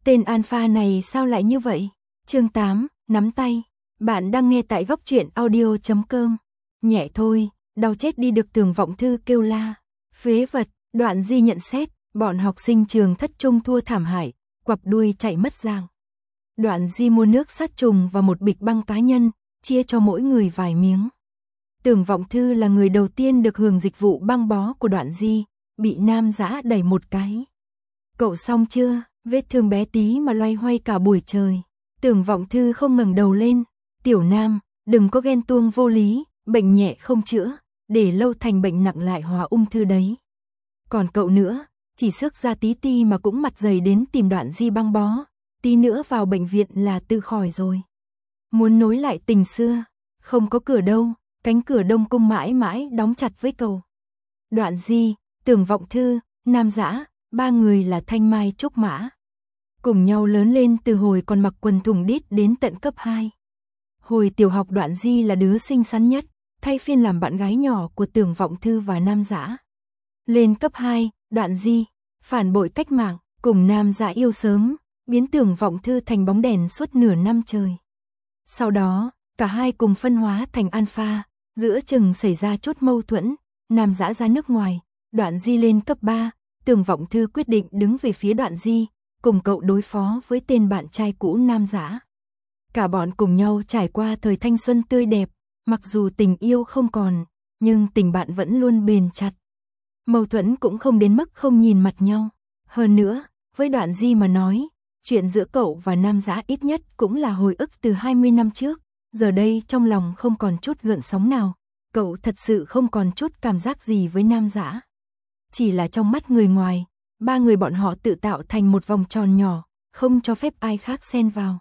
Tên alpha này sao lại như vậy? Chương 8, nắm tay. Bạn đang nghe tại góc truyện audio.com. Nhẹ thôi, đau chết đi được. Tường Vọng Thư kêu la. Phế vật. Đoạn Di nhận xét, bọn học sinh trường thất trung thua thảm hại, quặp đuôi chạy mất dạng. Đoạn Di mua nước sát trùng và một bịch băng cá nhân, chia cho mỗi người vài miếng. Tường Vọng Thư là người đầu tiên được hưởng dịch vụ băng bó của Đoạn Di, bị Nam Dã đẩy một cái. Cậu xong chưa? Vết thương bé tí mà loay hoay cả buổi trời. Tường Vọng Thư không ngẩng đầu lên. Tiểu Nam, đừng có ghen tuông vô lý, bệnh nhẹ không chữa, để lâu thành bệnh nặng lại hóa ung thư đấy. Còn cậu nữa, chỉ xước ra tí ti mà cũng mặt dày đến tìm Đoạn Di băng bó, tí nữa vào bệnh viện là tự khỏi rồi. Muốn nối lại tình xưa, không có cửa đâu, cánh cửa Đông Cung mãi mãi đóng chặt với cậu. Đoạn Di, Tường Vọng Thư, Nam Dã, ba người là thanh mai trúc mã. Cùng nhau lớn lên từ hồi còn mặc quần thùng đít đến tận cấp 2. Hồi tiểu học Đoạn Di là đứa xinh xắn nhất, thay phiên làm bạn gái nhỏ của Tường Vọng Thư và Nam Dã. Lên cấp 2, Đoạn Di phản bội cách mạng, cùng Nam Dã yêu sớm, biến Tường Vọng Thư thành bóng đèn suốt nửa năm trời. Sau đó, cả hai cùng phân hóa thành alpha, giữa chừng xảy ra chút mâu thuẫn, Nam Dã ra nước ngoài, Đoạn Di lên cấp 3, Tường Vọng Thư quyết định đứng về phía Đoạn Di, cùng cậu đối phó với tên bạn trai cũ Nam Dã. Cả bọn cùng nhau trải qua thời thanh xuân tươi đẹp, mặc dù tình yêu không còn, nhưng tình bạn vẫn luôn bền chặt. Mâu thuẫn cũng không đến mức không nhìn mặt nhau. Hơn nữa, với Đoạn Di mà nói, chuyện giữa cậu và Nam Dã ít nhất cũng là hồi ức từ 20 năm trước, giờ đây trong lòng không còn chút gợn sóng nào, cậu thật sự không còn chút cảm giác gì với Nam Dã. Chỉ là trong mắt người ngoài, ba người bọn họ tự tạo thành một vòng tròn nhỏ, không cho phép ai khác xen vào.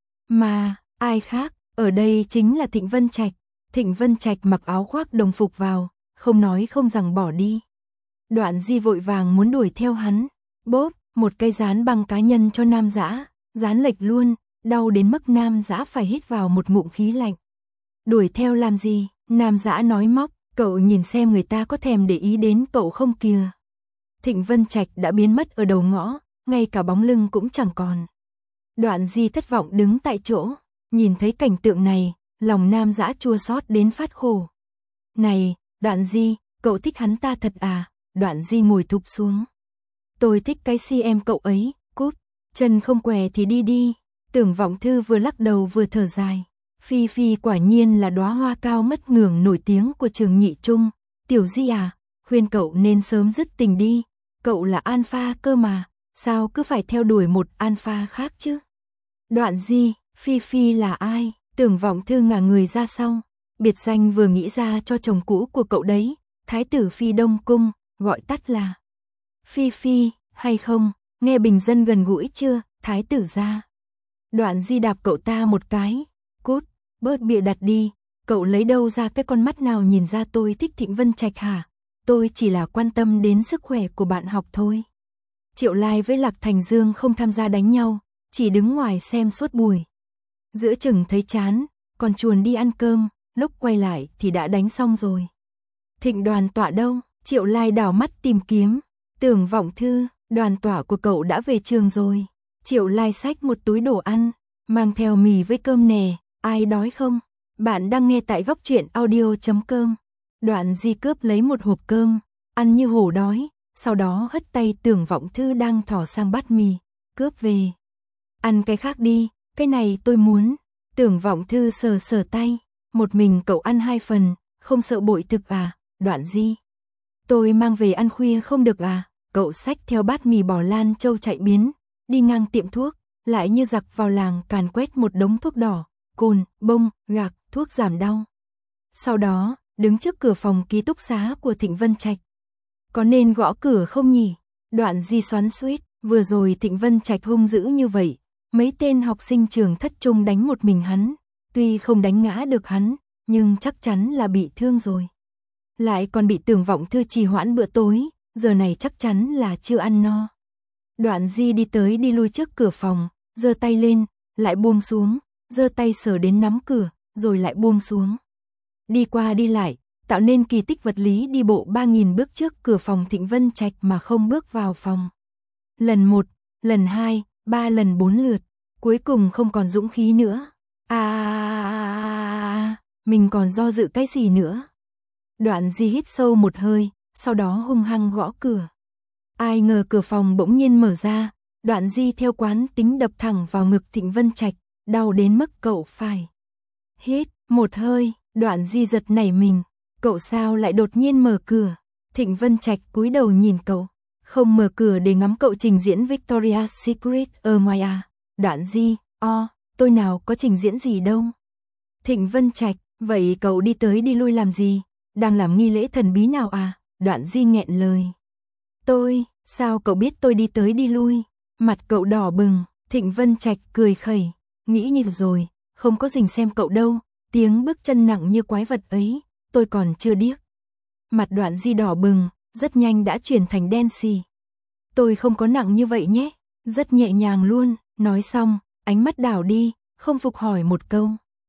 Mà, ai khác, ở đây chính là Thịnh Vân Trạch. Thịnh Vân Trạch mặc áo khoác đồng phục vào, không nói không rằng bỏ đi. Đoạn Di vội vàng muốn đuổi theo hắn, bốp, một cây dán băng cá nhân cho Nam Dã, dán lệch luôn, đau đến mức Nam Dã phải hít vào một ngụm khí lạnh. Đuổi theo làm gì? Nam Dã nói móc, cậu nhìn xem người ta có thèm để ý đến cậu không kìa. Thịnh Vân Trạch đã biến mất ở đầu ngõ, ngay cả bóng lưng cũng chẳng còn. Đoạn Di thất vọng đứng tại chỗ, nhìn thấy cảnh tượng này, lòng Nam Dã chua xót đến phát khổ. Này, Đoạn Di, cậu thích hắn ta thật à? Đoạn Di ngồi thụp xuống. Tôi thích cái si em cậu ấy, cút, chân không què thì đi đi. Tường Vọng Thư vừa lắc đầu vừa thở dài. Phi Phi quả nhiên là đóa hoa cao mất ngường nổi tiếng của trường nhị trung. Tiểu Di à, khuyên cậu nên sớm dứt tình đi. Cậu là alpha cơ mà, sao cứ phải theo đuổi một alpha khác chứ? Đoạn Di, Phi Phi là ai? Tường Vọng Thư ngả người ra sau. Biệt danh vừa nghĩ ra cho chồng cũ của cậu đấy, Thái tử Phi Đông Cung, gọi tắt là Phi Phi, hay không, nghe bình dân gần gũi chưa, Thái tử gia. Đoạn Di đạp cậu ta một cái, cút, bớt bịa đặt đi, cậu lấy đâu ra cái con mắt nào nhìn ra tôi thích Thịnh Vân Trạch hả? Tôi chỉ là quan tâm đến sức khỏe của bạn học thôi. Triệu Lai với Lạc Thành Dương không tham gia đánh nhau, chỉ đứng ngoài xem suốt buổi. Giữa chừng thấy chán, còn chuồn đi ăn cơm, lúc quay lại thì đã đánh xong rồi. Thịnh Đoàn Tọa đâu? Triệu Lai đảo mắt tìm kiếm. Tường Vọng Thư, Đoàn Tọa của cậu đã về trường rồi. Triệu Lai xách một túi đồ ăn, mang theo mì với cơm nè, ai đói không? Bạn đang nghe tại góc truyện audio.com. Đoạn Di cướp lấy một hộp cơm, ăn như hổ đói, sau đó hất tay Tường Vọng Thư đang thò sang bát mì, cướp về. Ăn cái khác đi, cái này tôi muốn. Tường Vọng Thư sờ sờ tay, một mình cậu ăn 2 phần, không sợ bội thực à? Đoạn Di, tôi mang về ăn khuya không được à? Cậu xách theo bát mì bò Lan Châu chạy biến, đi ngang tiệm thuốc, lại như giặc vào làng càn quét một đống thuốc đỏ, cồn, bông, gạc, thuốc giảm đau. Sau đó, đứng trước cửa phòng ký túc xá của Thịnh Vân Trạch. Có nên gõ cửa không nhỉ? Đoạn Di xoắn xuýt, vừa rồi Thịnh Vân Trạch hung dữ như vậy, mấy tên học sinh trường thất trung đánh một mình hắn, tuy không đánh ngã được hắn, nhưng chắc chắn là bị thương rồi. Lại còn bị Tường Vọng Thư trì hoãn bữa tối, giờ này chắc chắn là chưa ăn no. Đoạn Di đi tới đi lui trước cửa phòng, giơ tay lên, lại buông xuống, giơ tay sờ đến nắm cửa, rồi lại buông xuống. Đi qua đi lại, tạo nên kỳ tích vật lý đi bộ 3.000 bước trước cửa phòng Thịnh Vân Trạch mà không bước vào phòng. Lần 1, lần 2, 3 lần 4 lượt, cuối cùng không còn dũng khí nữa. Mình còn do dự cái gì nữa? Đoạn Di hít sâu một hơi, sau đó hung hăng gõ cửa. Ai ngờ cửa phòng bỗng nhiên mở ra, Đoạn Di theo quán tính đập thẳng vào ngực Thịnh Vân Trạch, đau đến mức cậu phải hít một hơi. Đoạn Di giật nảy mình, cậu sao lại đột nhiên mở cửa? Thịnh Vân Trạch cúi đầu nhìn cậu, không mở cửa để ngắm cậu trình diễn Victoria's Secret ở ngoài à? Đoạn Di, tôi nào có trình diễn gì đâu. Thịnh Vân Trạch, vậy cậu đi tới đi lui làm gì? Đang làm nghi lễ thần bí nào à? Đoạn Di nghẹn lời. Sao cậu biết tôi đi tới đi lui? Mặt cậu đỏ bừng, Thịnh Vân Trạch cười khẩy, nghĩ như rồi, không có rình xem cậu đâu, tiếng bước chân nặng như quái vật ấy, tôi còn chưa điếc. Mặt Đoạn Di đỏ bừng, rất nhanh đã chuyển thành đen xì. Tôi không có nặng như vậy nhé, rất nhẹ nhàng luôn, nói xong, ánh mắt đảo đi, không phục hỏi một câu.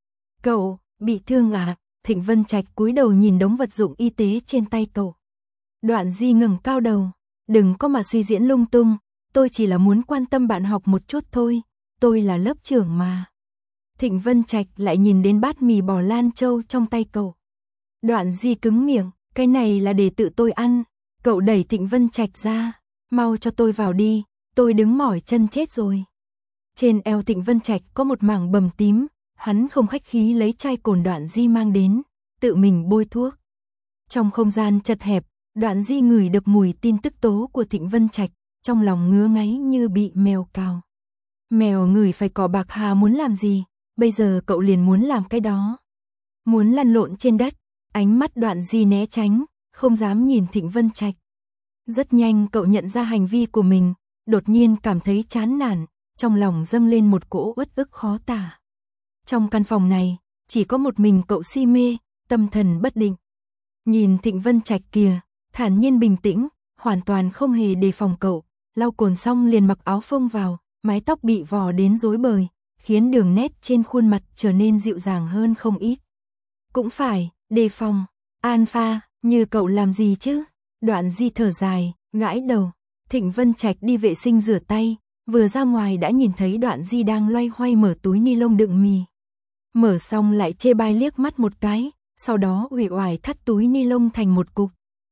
Cậu, bị thương à? Thịnh Vân Trạch cúi đầu nhìn đống vật dụng y tế trên tay cậu. Đoạn Di ngẩng cao đầu, đừng có mà suy diễn lung tung, tôi chỉ là muốn quan tâm bạn học một chút thôi, tôi là lớp trưởng mà. Thịnh Vân Trạch lại nhìn đến bát mì bò Lan Châu trong tay cậu. Đoạn Di cứng miệng, cái này là để tự tôi ăn. Cậu đẩy Thịnh Vân Trạch ra, mau cho tôi vào đi, tôi đứng mỏi chân chết rồi. Trên eo Thịnh Vân Trạch có một mảng bầm tím, hắn không khách khí lấy chai cồn Đoạn Di mang đến, tự mình bôi thuốc. Trong không gian chật hẹp, Đoạn Di ngửi được mùi tin tức tố của Thịnh Vân Trạch, trong lòng ngứa ngáy như bị mèo cào. Mèo ngửi phải cỏ bạc hà muốn làm gì, bây giờ cậu liền muốn làm cái đó. Muốn lăn lộn trên đất, ánh mắt Đoạn Di né tránh, không dám nhìn Thịnh Vân Trạch. Rất nhanh cậu nhận ra hành vi của mình, đột nhiên cảm thấy chán nản, trong lòng dâng lên một cỗ uất ức khó tả. Trong căn phòng này, chỉ có một mình cậu si mê, tâm thần bất định. Nhìn Thịnh Vân Trạch kìa, thản nhiên bình tĩnh, hoàn toàn không hề đề phòng cậu, lau cồn xong liền mặc áo phông vào, mái tóc bị vò đến rối bời, khiến đường nét trên khuôn mặt trở nên dịu dàng hơn không ít. Cũng phải, đề phòng, Alpha, như cậu làm gì chứ? Đoạn Di thở dài, gãi đầu. Thịnh Vân Trạch đi vệ sinh rửa tay, vừa ra ngoài đã nhìn thấy Đoạn Di đang loay hoay mở túi ni lông đựng mì. Mở xong lại chê bai liếc mắt một cái, sau đó uể oải thắt túi ni lông thành một cục.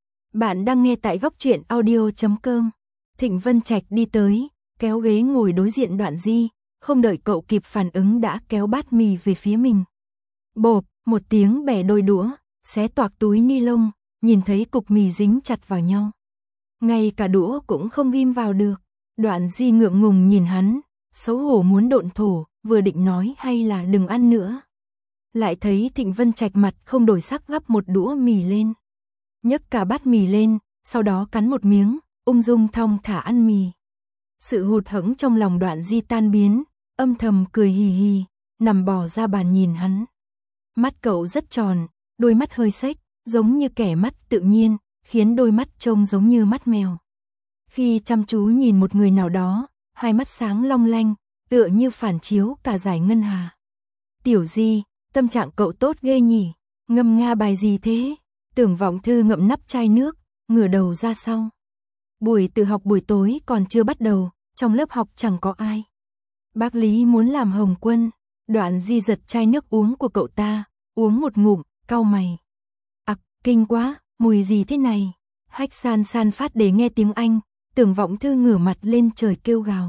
Bạn đang nghe tại góc truyện audio.com. Thịnh Vân Trạch đi tới, kéo ghế ngồi đối diện Đoạn Di, không đợi cậu kịp phản ứng đã kéo bát mì về phía mình. Bộp, một tiếng bẻ đôi đũa, xé toạc túi ni lông, nhìn thấy cục mì dính chặt vào nhau. Ngay cả đũa cũng không ghim vào được. Đoạn Di ngượng ngùng nhìn hắn, xấu hổ muốn độn thổ, vừa định nói hay là đừng ăn nữa. Lại thấy Thịnh Vân Trạch mặt không đổi sắc gắp một đũa mì lên. Nhấc cả bát mì lên, sau đó cắn một miếng, ung dung thong thả ăn mì. Sự hụt hẫng trong lòng Đoạn Di tan biến, âm thầm cười hì hì, nằm bò ra bàn nhìn hắn. Mắt cậu rất tròn, đôi mắt hơi xếch, giống như kẻ mắt tự nhiên, khiến đôi mắt trông giống như mắt mèo. Khi chăm chú nhìn một người nào đó, hai mắt sáng long lanh, tựa như phản chiếu cả dải ngân hà. Tiểu Di, tâm trạng cậu tốt ghê nhỉ, ngâm nga bài gì thế? Tưởng Vọng Thư ngậm nắp chai nước, ngửa đầu ra sau. Buổi tự học buổi tối còn chưa bắt đầu, trong lớp học chẳng có ai. Bác Lý muốn làm Hồng Quân. Đoạn Di giật chai nước uống của cậu ta, uống một ngụm, cau mày. Kinh quá, mùi gì thế này? Hách San San phát để nghe tiếng Anh, Tưởng Vọng Thư ngửa mặt lên trời kêu gào.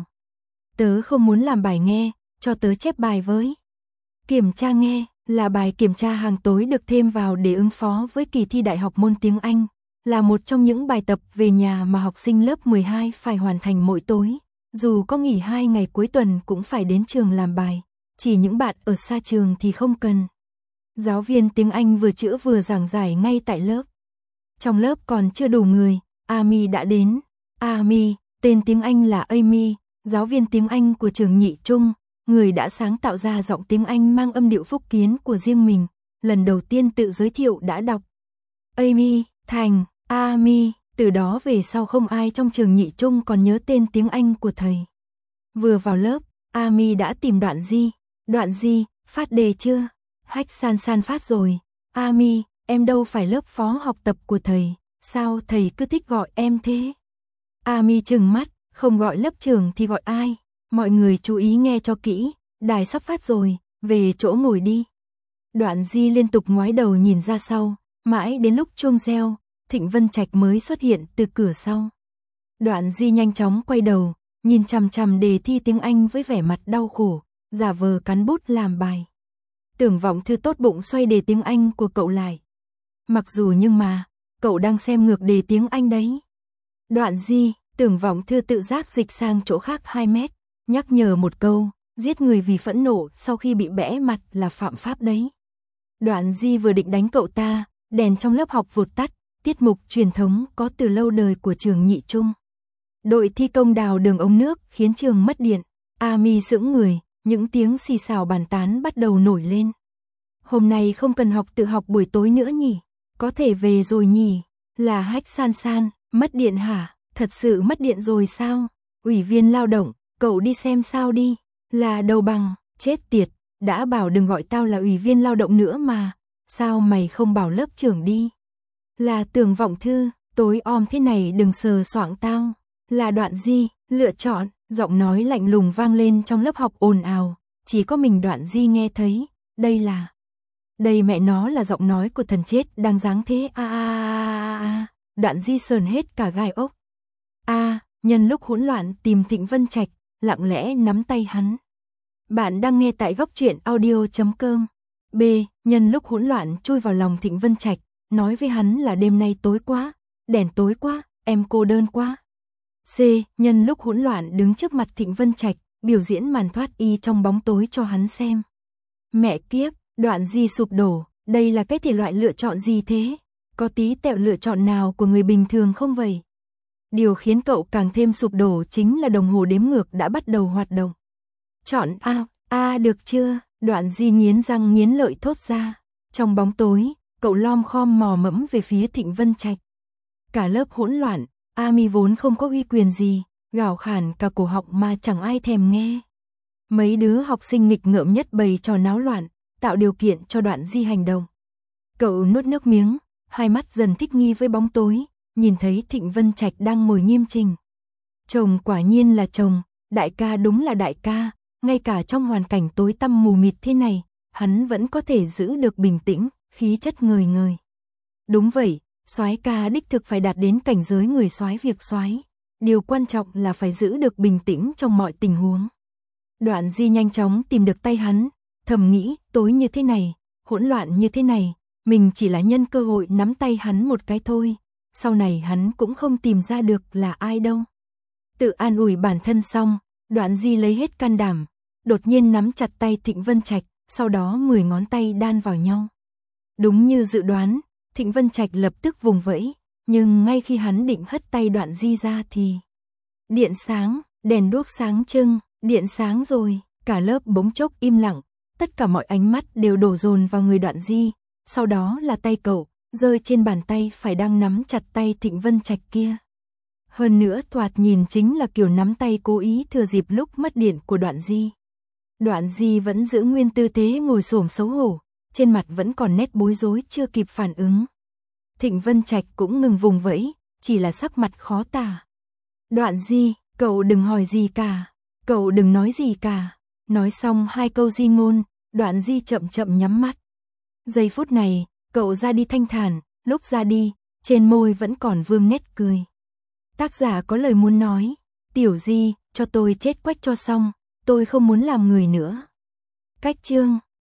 Tớ không muốn làm bài nghe, cho tớ chép bài với. Kiểm tra nghe, là bài kiểm tra hàng tối được thêm vào để ứng phó với kỳ thi đại học môn tiếng Anh, là một trong những bài tập về nhà mà học sinh lớp 12 phải hoàn thành mỗi tối. Dù có nghỉ 2 ngày cuối tuần cũng phải đến trường làm bài, chỉ những bạn ở xa trường thì không cần. Giáo viên tiếng Anh vừa chữa vừa giảng giải ngay tại lớp. Trong lớp còn chưa đủ người, Amy đã đến. Amy, tên tiếng Anh là Amy, giáo viên tiếng Anh của trường Nhị Trung, người đã sáng tạo ra giọng tiếng Anh mang âm điệu Phúc Kiến của riêng mình, lần đầu tiên tự giới thiệu đã đọc. Amy, thành, Amy, từ đó về sau không ai trong trường Nhị Trung còn nhớ tên tiếng Anh của thầy. Vừa vào lớp, Amy đã tìm Đoạn Di. Đoạn Di, phát đề chưa? Hách San San phát rồi. Amy, em đâu phải lớp phó học tập của thầy, sao thầy cứ thích gọi em thế? Amy trừng mắt, không gọi lớp trưởng thì gọi ai? Mọi người chú ý nghe cho kỹ, đài sắp phát rồi, về chỗ ngồi đi. Đoạn Di liên tục ngoái đầu nhìn ra sau, mãi đến lúc chuông reo, Thịnh Vân Trạch mới xuất hiện từ cửa sau. Đoạn Di nhanh chóng quay đầu, nhìn chằm chằm đề thi tiếng Anh với vẻ mặt đau khổ, giả vờ cắn bút làm bài. Tưởng Vọng Thư tốt bụng xoay đề tiếng Anh của cậu lại. Mặc dù nhưng mà, cậu đang xem ngược đề tiếng Anh đấy. Đoạn Di, Tưởng Vọng Thư tự giác dịch sang chỗ khác 2 mét, nhắc nhở một câu, giết người vì phẫn nộ sau khi bị bẽ mặt là phạm pháp đấy. Đoạn Di vừa định đánh cậu ta, đèn trong lớp học vụt tắt, tiết mục truyền thống có từ lâu đời của trường nhị trung. Đội thi công đào đường ống nước khiến trường mất điện, Ami sững người, những tiếng xì xào bàn tán bắt đầu nổi lên. Hôm nay không cần học tự học buổi tối nữa nhỉ? Có thể về rồi nhỉ? Là Hách San San, mất điện hả? Thật sự mất điện rồi sao? Ủy viên lao động, cậu đi xem sao đi. Là Đầu Bằng, chết tiệt, đã bảo đừng gọi tao là ủy viên lao động nữa mà. Sao mày không bảo lớp trưởng đi? Là Tưởng Vọng Thư, tối om thế này đừng sờ soạng tao. Là Đoạn Di, lựa chọn, giọng nói lạnh lùng vang lên trong lớp học ồn ào, chỉ có mình Đoạn Di nghe thấy, đây mẹ nó là giọng nói của thần chết đang giáng thế Đoạn Di sờn hết cả gai ốc. Nhân lúc hỗn loạn tìm Thịnh Vân Trạch, lặng lẽ nắm tay hắn. Bạn đang nghe tại góc truyện audio.com. B. Nhân lúc hỗn loạn chui vào lòng Thịnh Vân Trạch, nói với hắn là đêm nay tối quá, đèn tối quá, em cô đơn quá. C. Nhân lúc hỗn loạn đứng trước mặt Thịnh Vân Trạch, biểu diễn màn thoát y trong bóng tối cho hắn xem. Mẹ kiếp, Đoạn Di sụp đổ, đây là cái thể loại lựa chọn gì thế? Có tí tẹo lựa chọn nào của người bình thường không vậy? Điều khiến cậu càng thêm sụp đổ chính là đồng hồ đếm ngược đã bắt đầu hoạt động. Chọn A, được chưa? Đoạn Di nghiến răng nghiến lợi thốt ra. Trong bóng tối, cậu lom khom mò mẫm về phía Thịnh Vân Trạch. Cả lớp hỗn loạn, Ami vốn không có uy quyền gì, gào khản cả cổ họng mà chẳng ai thèm nghe. Mấy đứa học sinh nghịch ngợm nhất bày trò náo loạn, tạo điều kiện cho Đoạn Di hành động. Cậu nuốt nước miếng, hai mắt dần thích nghi với bóng tối, nhìn thấy Thịnh Vân Trạch đang ngồi nghiêm chỉnh. Chồng quả nhiên là chồng, đại ca đúng là đại ca, ngay cả trong hoàn cảnh tối tăm mù mịt thế này, hắn vẫn có thể giữ được bình tĩnh, khí chất ngời ngời. Đúng vậy, soái ca đích thực phải đạt đến cảnh giới người soái việc soái. Điều quan trọng là phải giữ được bình tĩnh trong mọi tình huống. Đoạn Di nhanh chóng tìm được tay hắn, thầm nghĩ, tối như thế này, hỗn loạn như thế này, mình chỉ là nhân cơ hội nắm tay hắn một cái thôi, sau này hắn cũng không tìm ra được là ai đâu. Tự an ủi bản thân xong, Đoạn Di lấy hết can đảm, đột nhiên nắm chặt tay Thịnh Vân Trạch, sau đó 10 ngón tay đan vào nhau. Đúng như dự đoán, Thịnh Vân Trạch lập tức vùng vẫy, nhưng ngay khi hắn định hất tay Đoạn Di ra thì điện sáng, đèn đuốc sáng trưng, điện sáng rồi, cả lớp bỗng chốc im lặng, tất cả mọi ánh mắt đều đổ dồn vào người Đoạn Di, sau đó là tay cậu, rơi trên bàn tay phải đang nắm chặt tay Thịnh Vân Trạch kia. Hơn nữa thoạt nhìn chính là kiểu nắm tay cố ý thừa dịp lúc mất điện của Đoạn Di. Đoạn Di vẫn giữ nguyên tư thế ngồi xổm xấu hổ, trên mặt vẫn còn nét bối rối chưa kịp phản ứng. Thịnh Vân Trạch cũng ngừng vùng vẫy, chỉ là sắc mặt khó tả. Đoạn Di, cậu đừng hỏi gì cả, cậu đừng nói gì cả. Nói xong 2 câu di ngôn, Đoạn Di chậm chậm nhắm mắt. Giây phút này, cậu ra đi thanh thản, lúc ra đi, trên môi vẫn còn vương nét cười. Tác giả có lời muốn nói, Tiểu Di, cho tôi chết quách cho xong, tôi không muốn làm người nữa. Cách chương